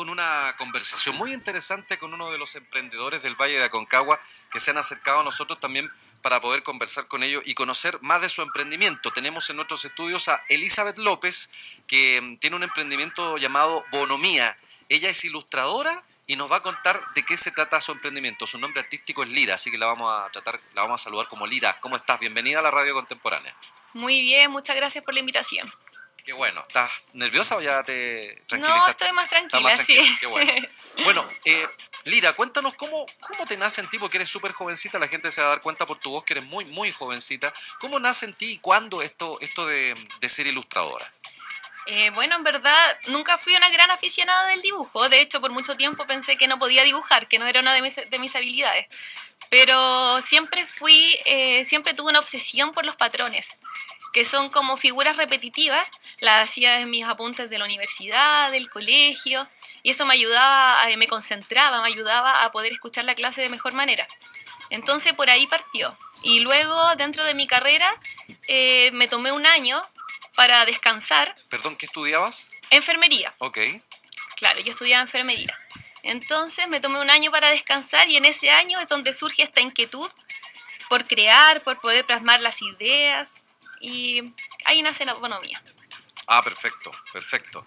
con una conversación muy interesante con uno de los emprendedores del Valle de Aconcagua que se han acercado a nosotros también para poder conversar con ellos y conocer más de su emprendimiento. Tenemos en nuestros estudios a Elizabeth López, que tiene un emprendimiento llamado Bonomía. Ella es ilustradora y nos va a contar de qué se trata su emprendimiento. Su nombre artístico es Lira, así que la vamos a saludar como Lira. ¿Cómo estás? Bienvenida a la Radio Contemporánea. Muy bien, muchas gracias por la invitación. Qué bueno. ¿Estás nerviosa o ya te tranquilizaste? No, estoy más tranquila, sí. Qué bueno. Bueno, Lira, cuéntanos cómo te nace en ti, porque eres súper jovencita, la gente se va a dar cuenta por tu voz que eres muy, muy jovencita. ¿Cómo nace en ti y cuándo esto de ser ilustradora? Bueno, en verdad nunca fui una gran aficionada del dibujo. De hecho, por mucho tiempo pensé que no podía dibujar, que no era una de mis habilidades. Pero siempre tuve una obsesión por los patrones, que son como figuras repetitivas. Las hacía en mis apuntes de la universidad, del colegio, y eso me ayudaba, me concentraba, me ayudaba a poder escuchar la clase de mejor manera. Entonces por ahí partió. Y luego, dentro de mi carrera, me tomé un año para descansar. ¿Perdón, qué estudiabas? Enfermería. Ok. Claro, yo estudiaba enfermería. Entonces me tomé un año para descansar y en ese año es donde surge esta inquietud por crear, por poder plasmar las ideas, y ahí nace la bonomía. Ah, perfecto, perfecto.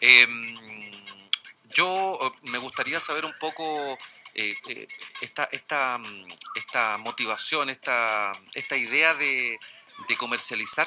Yo me gustaría saber un poco esta motivación, esta idea de comercializar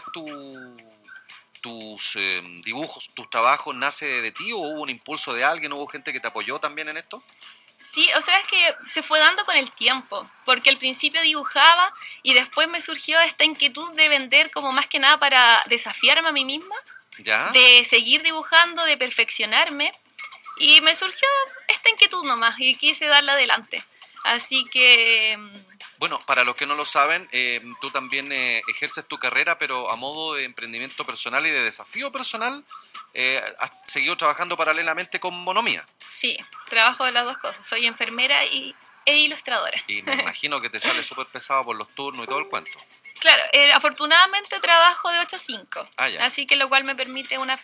tus dibujos, tus trabajos, ¿nace de ti o hubo un impulso de alguien, hubo gente que te apoyó también en esto? Sí, o sea, es que se fue dando con el tiempo, porque al principio dibujaba y después me surgió esta inquietud de vender, como más que nada para desafiarme a mí misma, ¿Ya? de seguir dibujando, de perfeccionarme, y me surgió esta inquietud nomás y quise darla adelante. Así que... Bueno, para los que no lo saben, tú también ejerces tu carrera, pero a modo de emprendimiento personal y de desafío personal, has seguido trabajando paralelamente con Bonomía. Sí, trabajo de las dos cosas. Soy enfermera e ilustradora. Y me imagino que te sale súper pesado por los turnos y todo el cuento. Claro, afortunadamente trabajo de 8 a 5, Ya. así que lo cual me permite una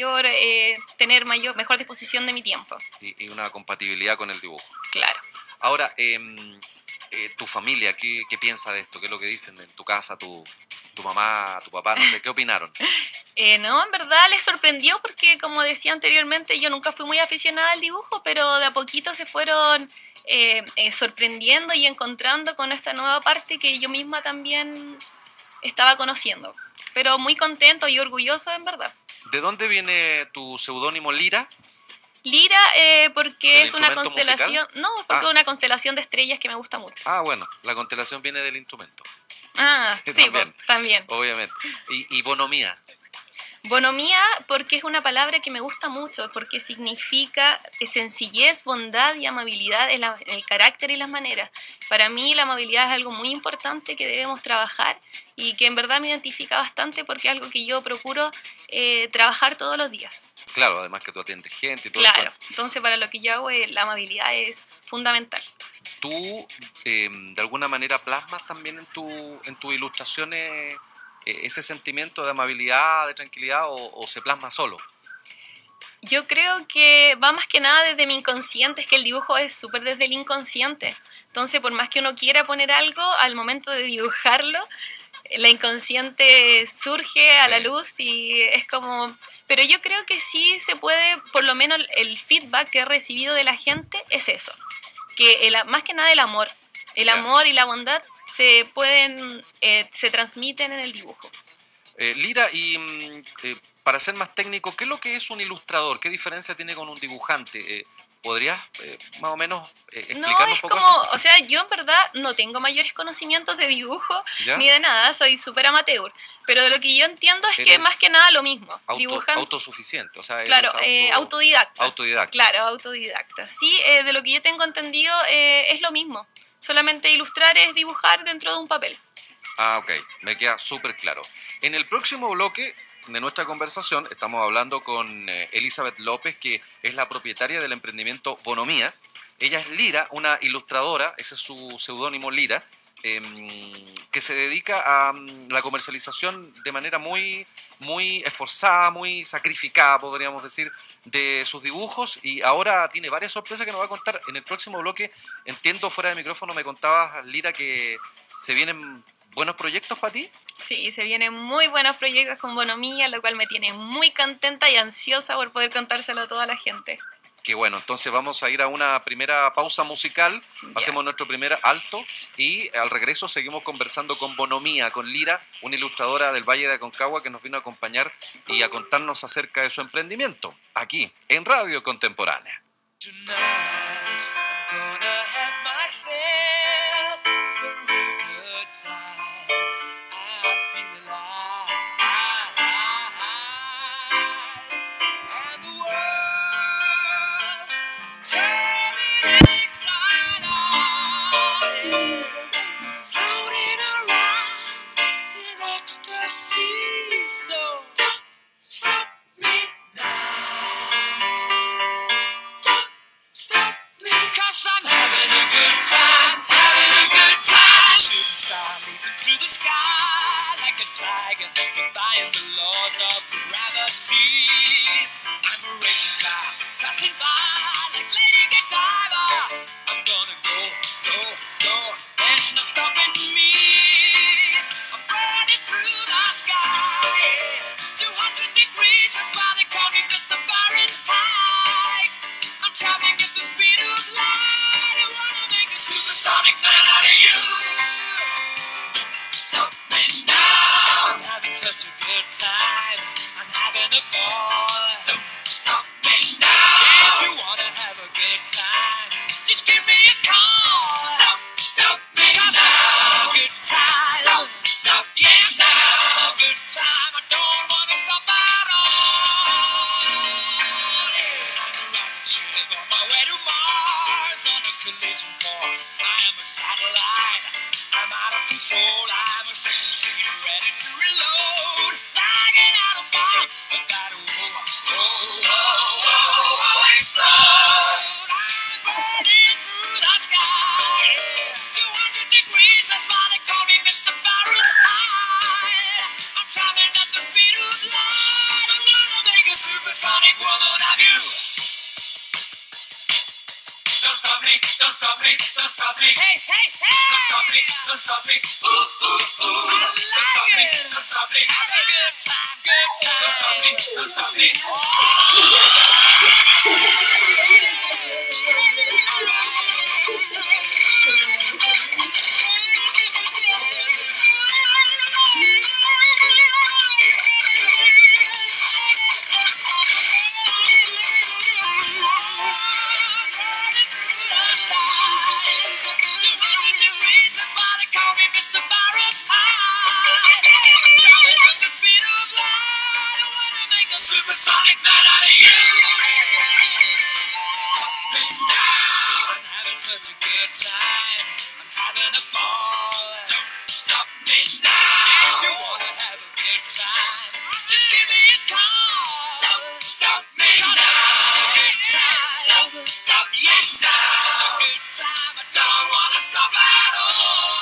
tener mejor disposición de mi tiempo. Y una compatibilidad con el dibujo. Claro. Ahora, tu familia, ¿qué piensa de esto? ¿Qué es lo que dicen en tu casa, tu mamá, tu papá? No sé, ¿qué opinaron? No, en verdad les sorprendió porque, como decía anteriormente, yo nunca fui muy aficionada al dibujo, pero de a poquito se fueron sorprendiendo y encontrando con esta nueva parte que yo misma también estaba conociendo. Pero muy contento y orgulloso, en verdad. ¿De dónde viene tu seudónimo Lira? Lira, porque es una constelación... Musical? No, porque es una constelación de estrellas que me gusta mucho. Ah, bueno, la constelación viene del instrumento. Ah, sí, también. Obviamente. ¿Y bonomía? Bonomía, porque es una palabra que me gusta mucho, porque significa sencillez, bondad y amabilidad en el carácter y las maneras. Para mí la amabilidad es algo muy importante que debemos trabajar y que en verdad me identifica bastante porque es algo que yo procuro trabajar todos los días. Claro, además que tú atiendes gente y todo. Claro, entonces para lo que yo hago la amabilidad es fundamental. ¿Tú de alguna manera plasmas también en tus ilustraciones ese sentimiento de amabilidad, de tranquilidad o se plasma solo? Yo creo que va más que nada desde mi inconsciente, es que el dibujo es súper desde el inconsciente. Entonces, por más que uno quiera poner algo, al momento de dibujarlo, la inconsciente surge a la luz y es como... Pero yo creo que sí se puede, por lo menos el feedback que he recibido de la gente es eso. Que más que nada el amor y la bondad se transmiten en el dibujo. Lira, y para ser más técnico, ¿qué es lo que es un ilustrador? ¿Qué diferencia tiene con un dibujante? ¿Podrías más o menos explicarnos un poco eso? O sea, yo en verdad no tengo mayores conocimientos de dibujo ¿Ya? ni de nada, soy súper amateur. Pero de lo que yo entiendo es que más que nada lo mismo. Autosuficiente, o sea, claro, autodidacta. Autodidacta. Claro, autodidacta. Sí, de lo que yo tengo entendido es lo mismo. Solamente ilustrar es dibujar dentro de un papel. Ah, ok, me queda súper claro. En el próximo bloque de nuestra conversación estamos hablando con Elizabeth López, que es la propietaria del emprendimiento Bonomía. Ella es Lira, una ilustradora, ese es su seudónimo Lira, que se dedica a la comercialización de manera muy, muy esforzada, muy sacrificada, podríamos decir, de sus dibujos y ahora tiene varias sorpresas que nos va a contar en el próximo bloque. Entiendo, fuera de micrófono me contabas, Lira, que se vienen buenos proyectos para ti. Sí, se vienen muy buenos proyectos con Bonomía, lo cual me tiene muy contenta y ansiosa por poder contárselo a toda la gente. Que bueno, entonces vamos a ir a una primera pausa musical, Ya. hacemos nuestro primer alto y al regreso seguimos conversando con Bonomía, con Lira, una ilustradora del Valle de Aconcagua que nos vino a acompañar y a contarnos acerca de su emprendimiento, aquí en Radio Contemporánea. Tonight, I'm gonna have myself a real good time. I feel alive. And the world turning inside out. Floating around in ecstasy. So don't stop me now. Stop me, 'cause I'm having a good time, having a good time. Shooting star leaping through the sky like a tiger, defying the laws of gravity. I'm a racing car, passing by like Lady Godiva. I'm gonna go, go, go, there's no stopping me. I'm burning through the sky, 200 degrees, that's why they call me Mr. Fahrenheit. I'm traveling at the speed of light. I wanna make a supersonic man out of you. Don't stop me now. I'm having such a good time. I'm having a ball. Don't stop me now. If you wanna have a good time, just give me a call. Don't stop me now. Good time. Don't stop. Yes, now. Good time. I don't wanna stop at all. Ship on my way to Mars on a collision course. I am a satellite. I'm out of control. I'm a sex machine ready to reload. Lagging out of bomb, but that explode. I'm burning through the sky. 200 degrees, that's why they call me Mr. Fahrenheit. I'm traveling at the speed of light. I wanna make a supersonic woman of you. Don't stop me, don't stop me, don't stop me. Hey, hey, hey! Don't stop me, don't stop me. Ooh, ooh, ooh. I like don't stop me, don't stop me. Have a good time, good time. Don't stop me, don't stop me. Supersonic man out of you. Stop me now. I'm having such a good time. I'm having a ball. Don't stop me now. If you wanna have a good time, just give me a call. Don't stop me now. Good time. Don't stop. Yes, now. Good time. I don't wanna stop at all.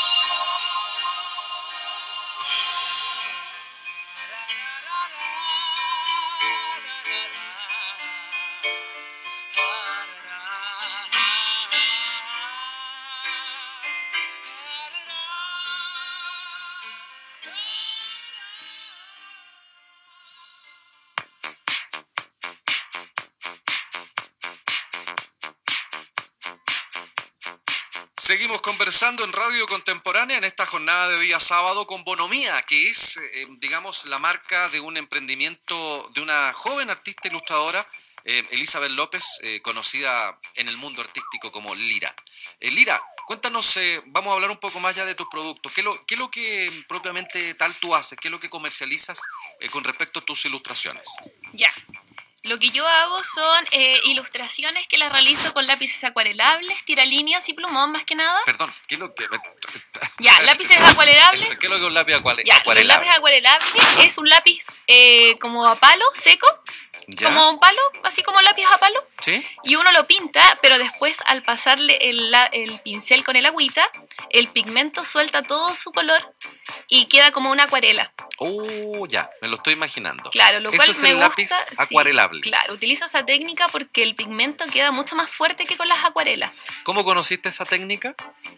Seguimos conversando en Radio Contemporánea en esta jornada de día sábado con Bonomía, que es, digamos, la marca de un emprendimiento de una joven artista ilustradora, Elizabeth López, conocida en el mundo artístico como Lira. Lira, cuéntanos, vamos a hablar un poco más ya de tus productos. ¿Qué es lo que propiamente tal tú haces? ¿Qué es lo que comercializas con respecto a tus ilustraciones? Ya. Lo que yo hago son ilustraciones que las realizo con lápices acuarelables, tiralíneas y plumón más que nada. Perdón, ¿qué es lo que...? Ya, lápices acuarelables. ¿Qué es lo que es un lápiz Ya, acuarelable? el lápiz acuarelable es un lápiz como a palo, seco, ¿Ya? como un palo, así como lápiz a palo. ¿Sí? Y uno lo pinta, pero después al pasarle el pincel con el agüita, el pigmento suelta todo su color y queda como una acuarela. Ya, me lo estoy imaginando. Claro, lo cual Eso es me el gusta. lápiz Sí, acuarelable. claro, utilizo esa técnica porque el pigmento queda mucho más fuerte que con las acuarelas. ¿Cómo conociste esa técnica?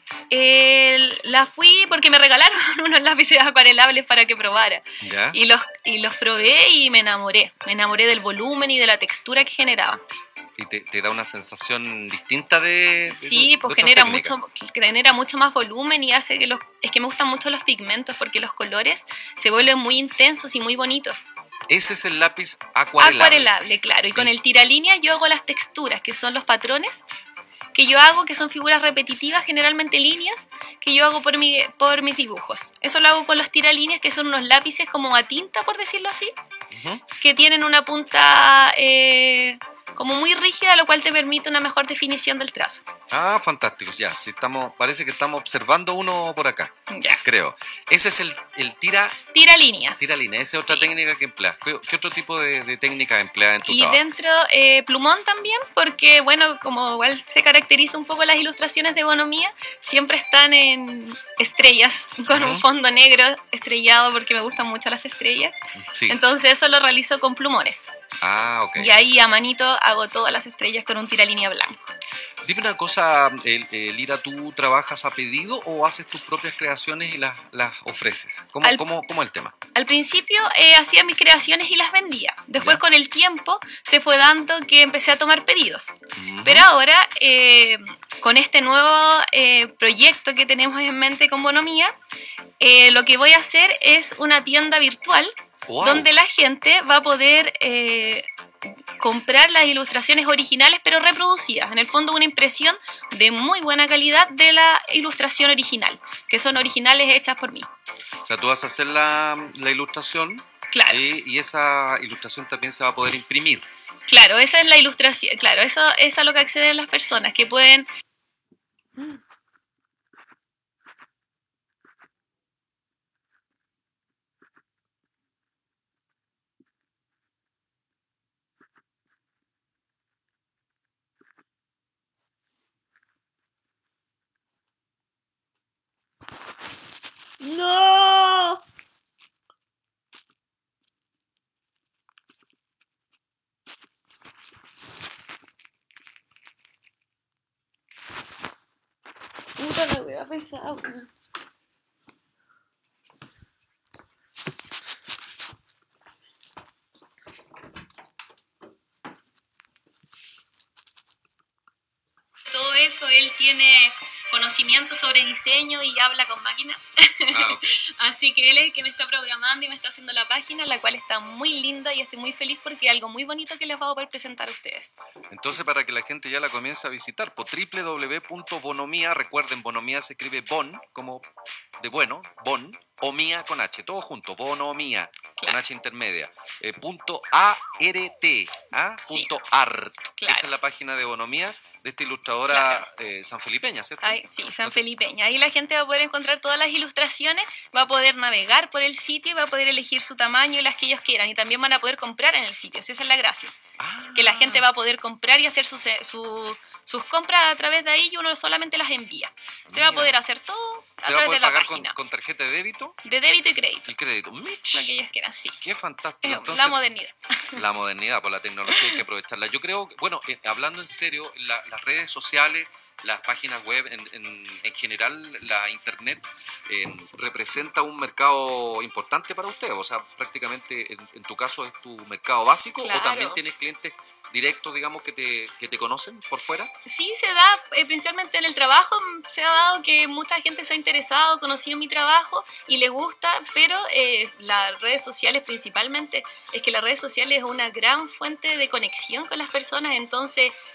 La fui porque me regalaron unos lápices acuarelables para que probara. ¿Ya? Y los probé y me enamoré. Me enamoré del volumen y de la textura que generaba. Y te da una sensación distinta de Sí, pues otras genera técnicas. mucho más volumen y hace que es que me gustan mucho los pigmentos porque los colores se vuelven muy intensos y muy bonitos. Ese es el lápiz acuarelable. Acuarelable, claro. Y con el tiralínea yo hago las texturas, que son los patrones que yo hago, que son figuras repetitivas, generalmente líneas, que yo hago por mis dibujos. Eso lo hago con los tiralíneas, que son unos lápices como a tinta, por decirlo así, Ujú. que tienen una punta como muy rígida, lo cual te permite una mejor definición del trazo. Ah, fantásticos, ya. Sí, parece que estamos observando uno por acá, Ya. creo. Ese es el Tiralíneas. tiralínea. Esa es otra Sí. técnica que empleas. ¿Qué otro tipo de técnica empleas en tu Y trabajo? dentro, plumón también, porque bueno, como igual se caracteriza un poco las ilustraciones de Bonomía, siempre están en estrellas, con un Ujú. fondo negro estrellado, porque me gustan mucho las estrellas. Sí. Entonces eso lo realizo con plumones. Ah, ok. Y ahí a manito hago todas las estrellas con un tiralínea blanco. Dime una cosa, Lira, ¿tú trabajas a pedido o haces tus propias creaciones y las ofreces? ¿Cómo es el tema? Al principio hacía mis creaciones y las vendía. Después Ya. con el tiempo se fue dando que empecé a tomar pedidos. Ujú. Pero ahora, con este nuevo proyecto que tenemos en mente con Bonomía, lo que voy a hacer es una tienda virtual Wow. donde la gente va a poder comprar las ilustraciones originales pero reproducidas. En el fondo una impresión de muy buena calidad de la ilustración original, que son originales hechas por mí. O sea, tú vas a hacer la ilustración Claro. y esa ilustración también se va a poder imprimir. Claro, esa es la ilustración. Claro, eso es a lo que acceden las personas, que pueden... ¡No! Puta la wea pesada. Todo eso, él tiene conocimiento sobre diseño y habla con máquinas. Ah, ok. Así que él es el que me está programando y me está haciendo la página, la cual está muy linda y estoy muy feliz porque es algo muy bonito que les voy a poder presentar a ustedes. Entonces, para que la gente ya la comience a visitar, por www.bonomía, recuerden, Bonomía se escribe Bon, como de bueno, Bon, o Mía con H, todo junto, Bonomía, con H intermedia, .art, Sí. punto art. Claro. Esa es la página de Bonomía, de esta ilustradora sanfelipeña, ¿cierto? Ay, sí, San Felipeña. Ahí la gente va a poder encontrar todas las ilustraciones, va a poder navegar por el sitio y va a poder elegir su tamaño y las que ellos quieran. Y también van a poder comprar en el sitio, esa es la gracia. Ah, Que la gente va a poder comprar y hacer sus compras a través de ahí y uno solamente las envía. Se va a Mira. poder hacer todo a se va a través de poder la pagar página. con tarjeta de débito De débito y crédito, y crédito. lo Mitch, que ellos quieran, sí. qué fantástico. Es Entonces, la modernidad. la modernidad, por la tecnología hay que aprovecharla. Yo creo, bueno, hablando en serio, las redes sociales, las páginas web, en general la internet, representa un mercado importante para usted. O sea, prácticamente en tu caso es tu mercado básico, Claro. o también tienes clientes directos, digamos, que te conocen por fuera. Sí, se da, principalmente en el trabajo, se ha dado que mucha gente se ha interesado, conocido mi trabajo y le gusta, pero las redes sociales principalmente, es que las redes sociales es una gran fuente de conexión con las personas, entonces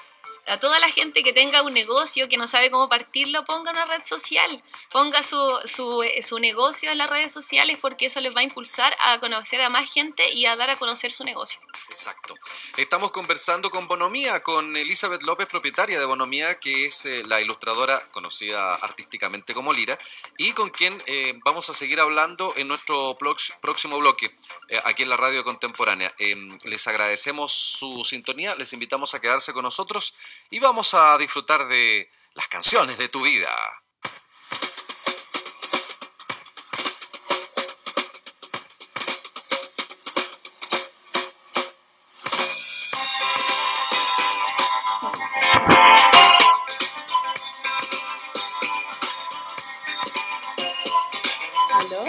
a toda la gente que tenga un negocio, que no sabe cómo partirlo, ponga una red social, ponga su negocio en las redes sociales, porque eso les va a impulsar a conocer a más gente y a dar a conocer su negocio. Exacto. Estamos conversando con Bonomía, con Elizabeth López, propietaria de Bonomía, que es la ilustradora conocida artísticamente como Lira, y con quien vamos a seguir hablando en nuestro próximo bloque, aquí en la radio contemporánea. Les agradecemos su sintonía, les invitamos a quedarse con nosotros y vamos a disfrutar de las canciones de tu vida. ¿Aló?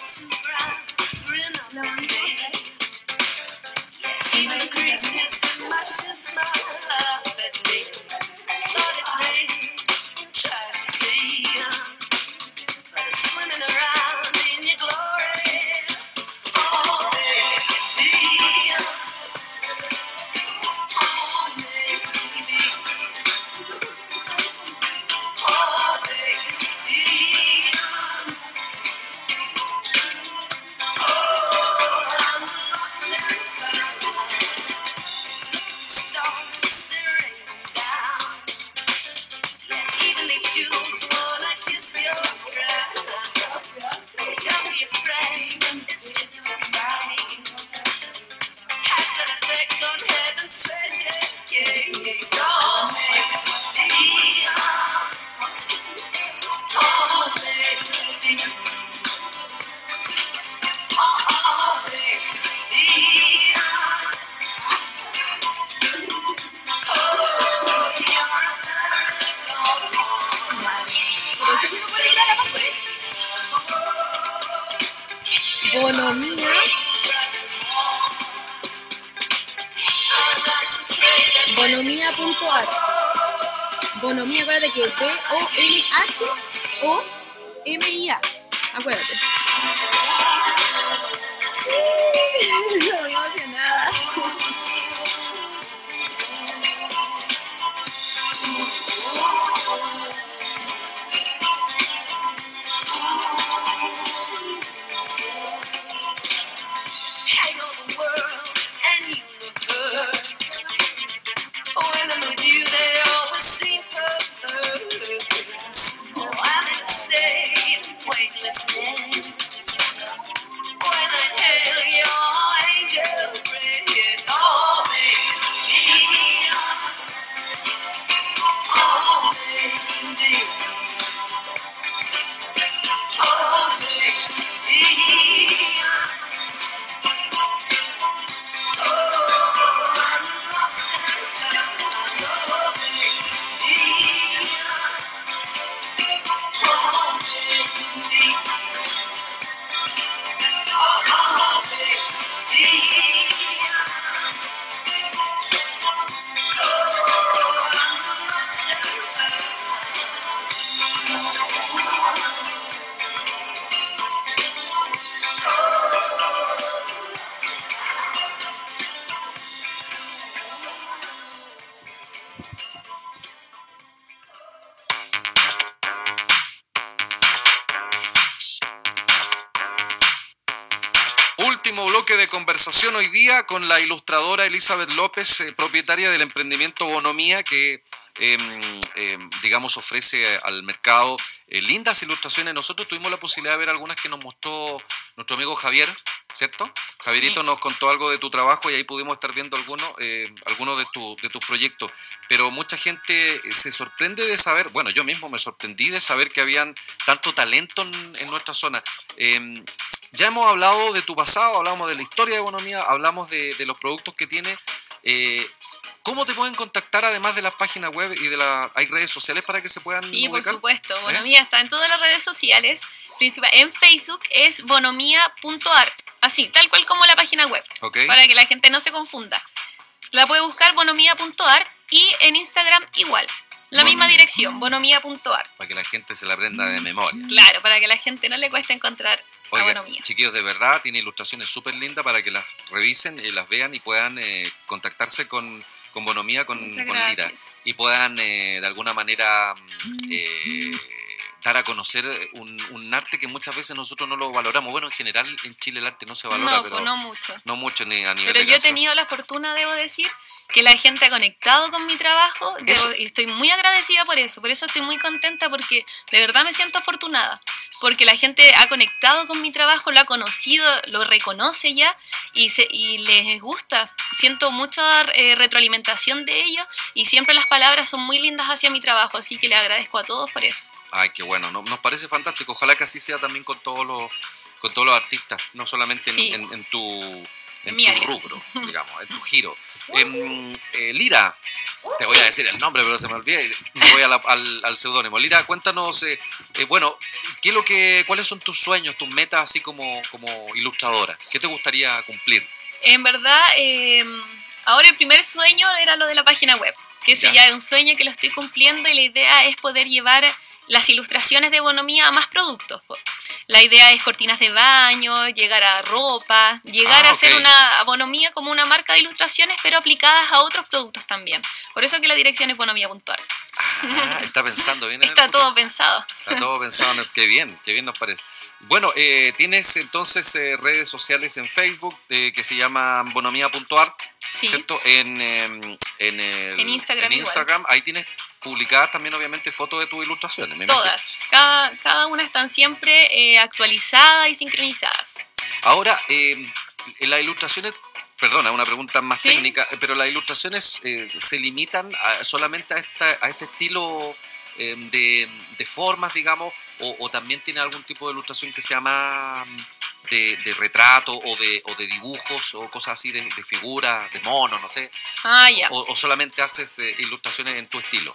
Bonomía. Bonomía.art. Bonomía, acuérdate que es B-O-N-H-O-M-I-A. Acuérdate. Estoy emocionada. Último bloque de conversación hoy día con la ilustradora Elizabeth López, propietaria del emprendimiento Bonomía, que digamos ofrece al mercado lindas ilustraciones. Nosotros tuvimos la posibilidad de ver algunas que nos mostró nuestro amigo Javier, ¿cierto? Javierito nos contó algo de tu trabajo y ahí pudimos estar viendo algunos de tus proyectos. Pero mucha gente se sorprende de saber, bueno, yo mismo me sorprendí de saber que habían tanto talento en nuestra zona. Ya hemos hablado de tu pasado, hablamos de la historia de Bonomía, hablamos de los productos que tiene. ¿Cómo te pueden contactar además de las páginas web y hay redes sociales para que se puedan Sí, ubicar? por supuesto. Bonomía está en todas las redes sociales. En Facebook es bonomía.art. Así, tal cual como la página web. Okay. Para que la gente no se confunda. La puede buscar bonomía.art y en Instagram igual. La misma dirección, bonomía.art. Para que la gente se la aprenda de memoria. Claro, para que a la gente no le cueste encontrar a Bonomía. Chiquillos, de verdad, tiene ilustraciones súper lindas para que las revisen, las vean y puedan contactarse con Bonomía, con Muchas Lira, gracias. y puedan de alguna manera dar a conocer un arte que muchas veces nosotros no lo valoramos. Bueno, en general en Chile el arte no se valora, No, pero pues no mucho. no mucho ni a nivel Pero de yo he canción. tenido la fortuna, debo decir, que la gente ha conectado con mi trabajo y estoy muy agradecida por eso estoy muy contenta porque de verdad me siento afortunada, porque la gente ha conectado con mi trabajo, lo ha conocido, lo reconoce ya y les gusta. Siento mucha retroalimentación de ellos y siempre las palabras son muy lindas hacia mi trabajo, así que les agradezco a todos por eso. Ay, qué bueno, nos parece fantástico. Ojalá que así sea también con todos los artistas, no solamente Sí. en tu Mi área. rubro, digamos, en tu giro. Lira, te voy a decir el nombre, pero se me olvida y me voy al seudónimo. Lira, cuéntanos, bueno, ¿cuáles son tus sueños, tus metas así como ilustradora? ¿Qué te gustaría cumplir? En verdad, ahora el primer sueño era lo de la página web, que ese Ya. ya es un sueño que lo estoy cumpliendo y la idea es poder llevar las ilustraciones de Bonomía a más productos. Po. La idea es cortinas de baño, llegar a ropa, llegar a hacer ok. una Bonomía como una marca de ilustraciones, pero aplicadas a otros productos también. Por eso que la dirección es bonomía.art. Está pensando bien en el Está futuro. todo pensado. Está todo pensado en el... Qué bien nos parece. Bueno, tienes entonces redes sociales en Facebook que se llaman bonomía.art, Sí. ¿cierto? En Instagram igual. Instagram, ahí tienes publicadas también obviamente fotos de tus ilustraciones. Me imagino. Todas. Cada una están siempre actualizadas y sincronizadas. Ahora, en las ilustraciones, perdona, una pregunta más Sí. técnica, pero las ilustraciones se limitan solamente a este estilo de formas, digamos, o también tiene algún tipo de ilustración que sea más de retrato o de dibujos o cosas así de figuras, de monos, no sé, Ah, ya. o solamente haces ilustraciones en tu estilo,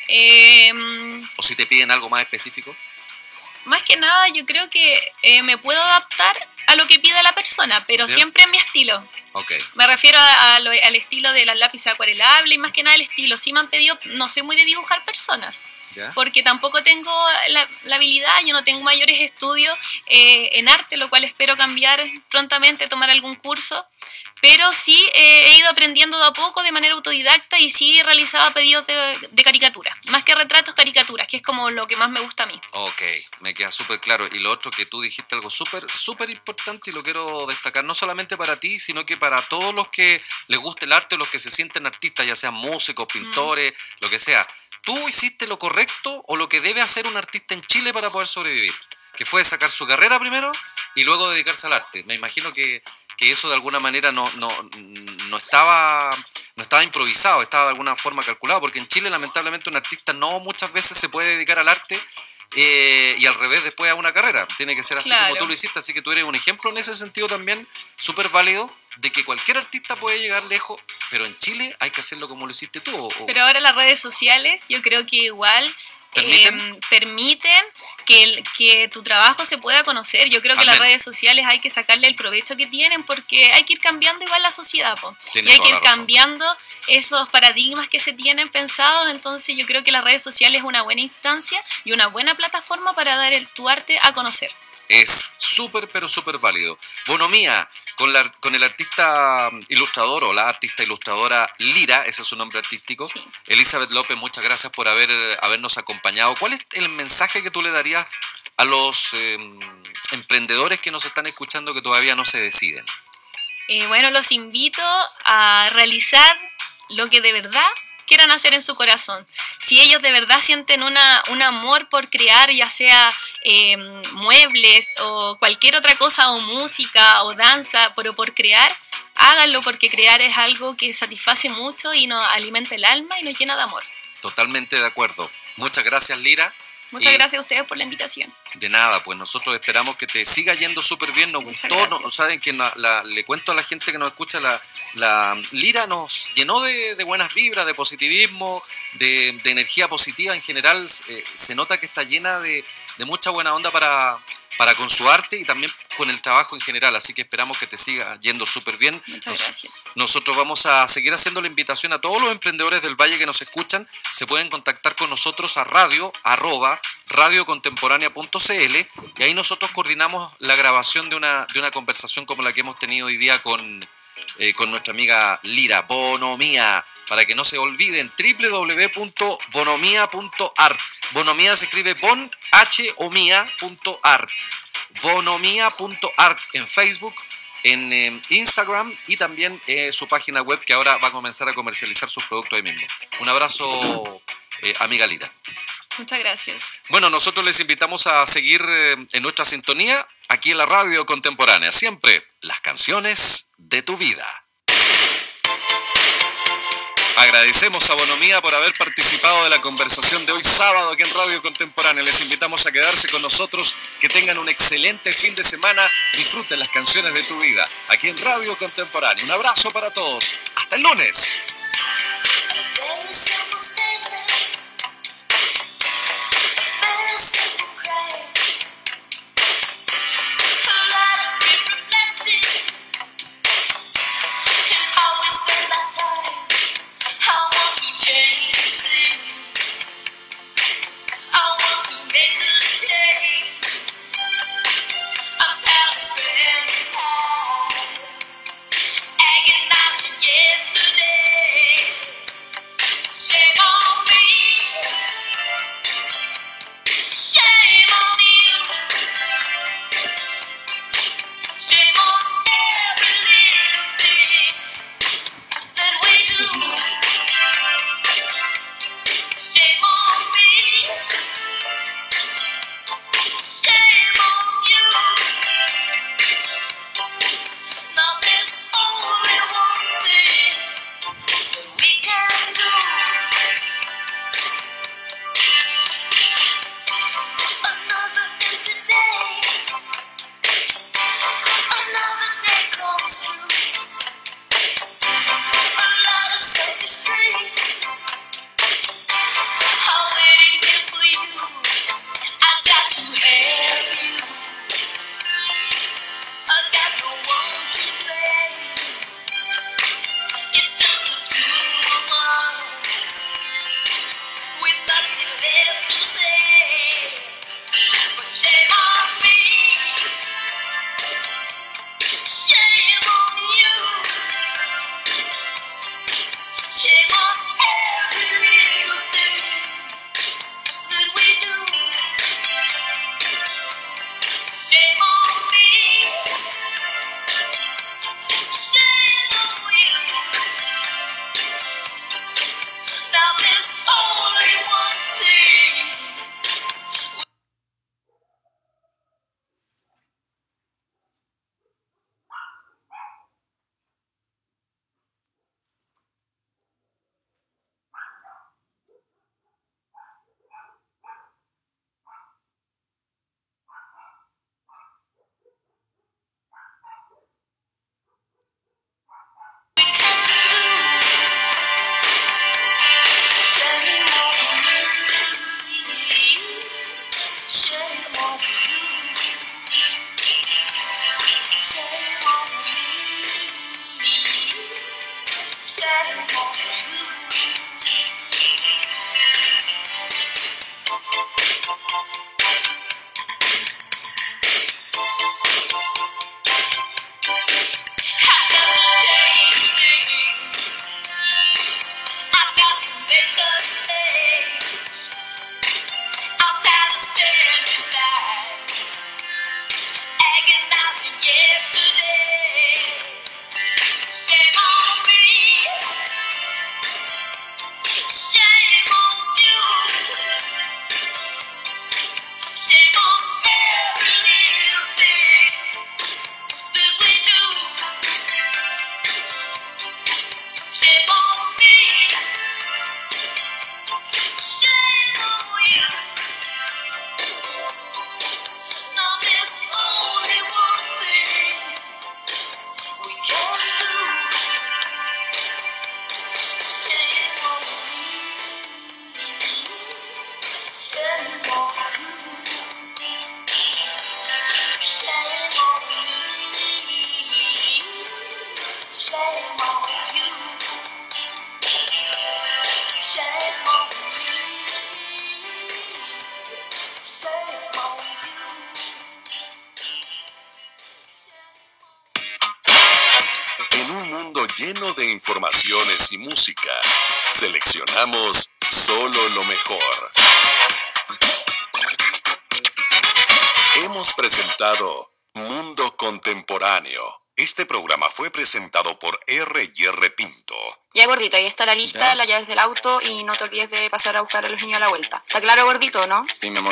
Em, o si te piden algo más específico. Más que nada, yo creo que me puedo adaptar a lo que pida la persona, pero ¿Ya? siempre en mi estilo. Ok, Me refiero al estilo de las lápices acuarelables y más que nada el estilo. Sí me han pedido, no soy muy de dibujar personas, ya. porque tampoco tengo la habilidad, yo no tengo mayores estudios en arte, lo cual espero cambiar prontamente, tomar algún curso. Pero sí he ido aprendiendo de a poco de manera autodidacta y sí realizaba pedidos de caricaturas, más que retratos, caricaturas, que es como lo que más me gusta a mí. Ok, me queda súper claro. Y lo otro que tú dijiste algo súper importante y lo quiero destacar, no solamente para ti, sino que para todos los que les guste el arte, los que se sienten artistas, ya sean músicos, pintores, lo que sea. Tú hiciste lo correcto o lo que debe hacer un artista en Chile para poder sobrevivir, que fue sacar su carrera primero y luego dedicarse al arte. Me imagino que eso de alguna manera no estaba improvisado, estaba de alguna forma calculado, porque en Chile lamentablemente un artista no muchas veces se puede dedicar al arte y al revés después a una carrera. Tiene que ser así Claro. como tú lo hiciste, así que tú eres un ejemplo en ese sentido también súper válido de que cualquier artista puede llegar lejos, pero en Chile hay que hacerlo como lo hiciste tú. Pero ahora las redes sociales yo creo que igual permiten que tu trabajo se pueda conocer. Yo creo que las Amén. redes sociales hay que sacarle el provecho que tienen porque hay que ir cambiando igual la sociedad, po. Tienes Y hay que toda ir la razón. cambiando esos paradigmas que se tienen pensados. Entonces yo creo que las redes sociales es una buena instancia y una buena plataforma para dar tu arte a conocer. Es súper, pero súper válido. Bonomía, con el artista ilustrador o la artista ilustradora Lira, ese es su nombre artístico. Sí. Elizabeth López, muchas gracias por habernos acompañado. ¿Cuál es el mensaje que tú le darías a los emprendedores que nos están escuchando que todavía no se deciden? Bueno, los invito a realizar lo que de verdad quieran hacer en su corazón. Si ellos de verdad sienten un amor por crear, ya sea muebles o cualquier otra cosa, o música o danza, pero por crear, háganlo porque crear es algo que satisface mucho y nos alimenta el alma y nos llena de amor. Totalmente de acuerdo. Muchas gracias, Lira. Muchas Y gracias a ustedes por la invitación. De nada, pues nosotros esperamos que te siga yendo súper bien. Nos Muchas gustó, gracias. saben que le cuento a la gente que nos escucha, la Lira nos llenó de buenas vibras, de positivismo, de energía positiva en general. Se nota que está llena de mucha buena onda para con su arte y también con el trabajo en general. Así que esperamos que te siga yendo súper bien. Muchas gracias. Nosotros vamos a seguir haciendo la invitación a todos los emprendedores del Valle que nos escuchan. Se pueden contactar con nosotros a radiocontemporánea.cl y ahí nosotros coordinamos la grabación de una conversación como la que hemos tenido hoy día con nuestra amiga Lira. Bonomía. para que no se olviden, www.bonomia.art. Bonomia se escribe bon, h o mia.art. Bonomia.art en Facebook, en Instagram y también su página web, que ahora va a comenzar a comercializar sus productos ahí mismo. Un abrazo, amiga Lira. Muchas gracias. Bueno, nosotros les invitamos a seguir en nuestra sintonía aquí en la radio contemporánea. Siempre las canciones de tu vida. Agradecemos a Bonomía por haber participado de la conversación de hoy sábado aquí en Radio Contemporánea. Les invitamos a quedarse con nosotros, que tengan un excelente fin de semana. Disfruten las canciones de tu vida aquí en Radio Contemporánea. Un abrazo para todos. Hasta el lunes. un mundo lleno de informaciones y música, seleccionamos solo lo mejor. Hemos presentado Mundo Contemporáneo. Este programa fue presentado por R.J. Pinto. Ya, gordito, ahí está la lista, las llaves del auto y no te olvides de pasar a buscar a los niños a la vuelta. ¿Está claro, gordito, no? Sí, mi amor.